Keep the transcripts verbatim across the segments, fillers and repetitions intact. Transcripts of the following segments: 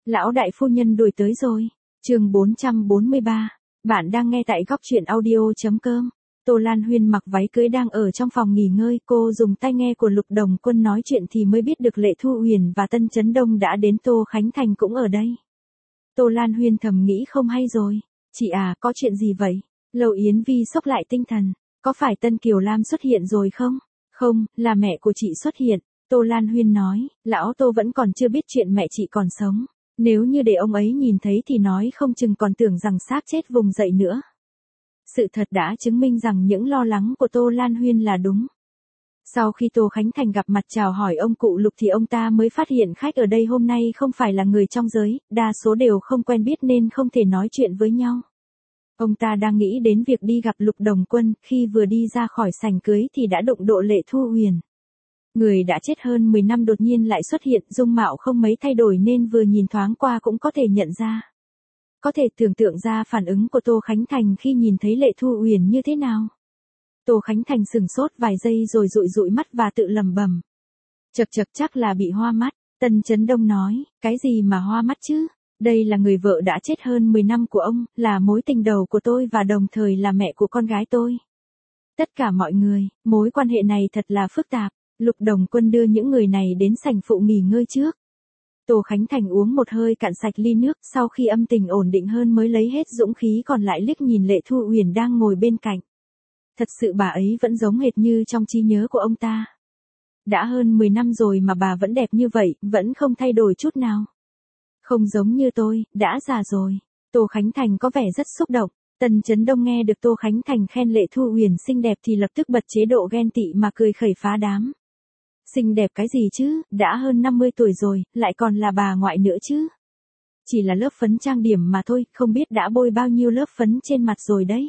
Lão đại phu nhân đuổi tới rồi. Chương bốn trăm bốn mươi ba. Bạn đang nghe tại góc truyện audio.com. Tô Lan Huyên mặc váy cưới đang ở trong phòng nghỉ ngơi, cô dùng tai nghe của Lục Đồng Quân nói chuyện thì mới biết được Lệ Thu Uyển và Tân Chấn Đông đã đến, Tô Khánh Thành cũng ở đây. Tô Lan Huyên thầm nghĩ không hay rồi. Chị à, có chuyện gì vậy? Lầu Yến Vi sốc lại tinh thần. Có phải Tân Kiều Lam xuất hiện rồi không? Không, là mẹ của chị xuất hiện. Tô Lan Huyên nói, lão Tô vẫn còn chưa biết chuyện mẹ chị còn sống. Nếu như để ông ấy nhìn thấy thì nói không chừng còn tưởng rằng xác chết vùng dậy nữa. Sự thật đã chứng minh rằng những lo lắng của Tô Lan Huyên là đúng. Sau khi Tô Khánh Thành gặp mặt chào hỏi ông cụ Lục thì ông ta mới phát hiện khách ở đây hôm nay không phải là người trong giới, đa số đều không quen biết nên không thể nói chuyện với nhau. Ông ta đang nghĩ đến việc đi gặp Lục Đồng Quân, khi vừa đi ra khỏi sảnh cưới thì đã đụng độ Lệ Thu Uyển. Người đã chết hơn mười năm đột nhiên lại xuất hiện, dung mạo không mấy thay đổi nên vừa nhìn thoáng qua cũng có thể nhận ra. Có thể tưởng tượng ra phản ứng của Tô Khánh Thành khi nhìn thấy Lệ Thu Uyển như thế nào. Tô Khánh Thành sừng sốt vài giây rồi dụi dụi mắt và tự lẩm bẩm. Chật chật chắc là bị hoa mắt. Tân Chấn Đông nói, cái gì mà hoa mắt chứ? Đây là người vợ đã chết hơn mười năm của ông, là mối tình đầu của tôi và đồng thời là mẹ của con gái tôi. Tất cả mọi người, mối quan hệ này thật là phức tạp. Lục Đồng Quân đưa những người này đến sảnh phụ nghỉ ngơi trước. Tô Khánh Thành uống một hơi cạn sạch ly nước, sau khi âm tình ổn định hơn mới lấy hết dũng khí còn lại liếc nhìn Lệ Thu Uyển đang ngồi bên cạnh. Thật sự bà ấy vẫn giống hệt như trong trí nhớ của ông ta. Đã hơn mười năm rồi mà bà vẫn đẹp như vậy, vẫn không thay đổi chút nào. Không giống như tôi, đã già rồi. Tô Khánh Thành có vẻ rất xúc động. Tân Chấn Đông nghe được Tô Khánh Thành khen Lệ Thu Uyển xinh đẹp thì lập tức bật chế độ ghen tị mà cười khẩy phá đám. Xinh đẹp cái gì chứ, đã hơn năm mươi tuổi rồi, lại còn là bà ngoại nữa chứ. Chỉ là lớp phấn trang điểm mà thôi, không biết đã bôi bao nhiêu lớp phấn trên mặt rồi đấy.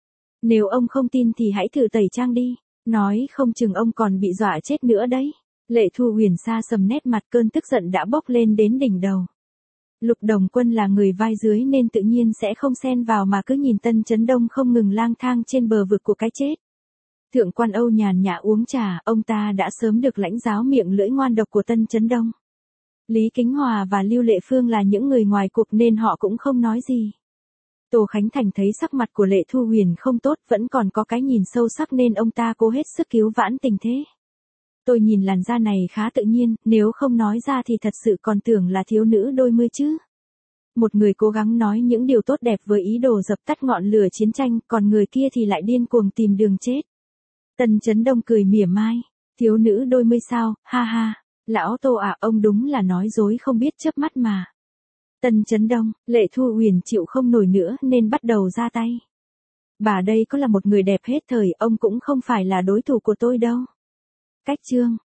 Nếu ông không tin thì hãy thử tẩy trang đi, nói không chừng ông còn bị dọa chết nữa đấy. Lệ Thu Uyển xa sầm nét mặt, cơn tức giận đã bốc lên đến đỉnh đầu. Lục Đồng Quân là người vai dưới nên tự nhiên sẽ không xen vào mà cứ nhìn Tân Chấn Đông không ngừng lang thang trên bờ vực của cái chết. Thượng quan Âu nhàn nhã uống trà, ông ta đã sớm được lãnh giáo miệng lưỡi ngoan độc của Tân Chấn Đông. Lý Kính Hòa và Lưu Lệ Phương là những người ngoài cuộc nên họ cũng không nói gì. Tô Khánh Thành thấy sắc mặt của Lệ Thu Uyển không tốt, vẫn còn có cái nhìn sâu sắc nên ông ta cố hết sức cứu vãn tình thế. Tôi nhìn làn da này khá tự nhiên, nếu không nói ra thì thật sự còn tưởng là thiếu nữ đôi mươi chứ. Một người cố gắng nói những điều tốt đẹp với ý đồ dập tắt ngọn lửa chiến tranh, còn người kia thì lại điên cuồng tìm đường chết. Tân Chấn Đông cười mỉa mai, thiếu nữ đôi mươi sao, ha ha, lão Tô à, ông đúng là nói dối không biết chớp mắt mà. Tân Chấn Đông, Lệ Thu Uyển chịu không nổi nữa nên bắt đầu ra tay. Bà đây có là một người đẹp hết thời, ông cũng không phải là đối thủ của tôi đâu. Cách chương,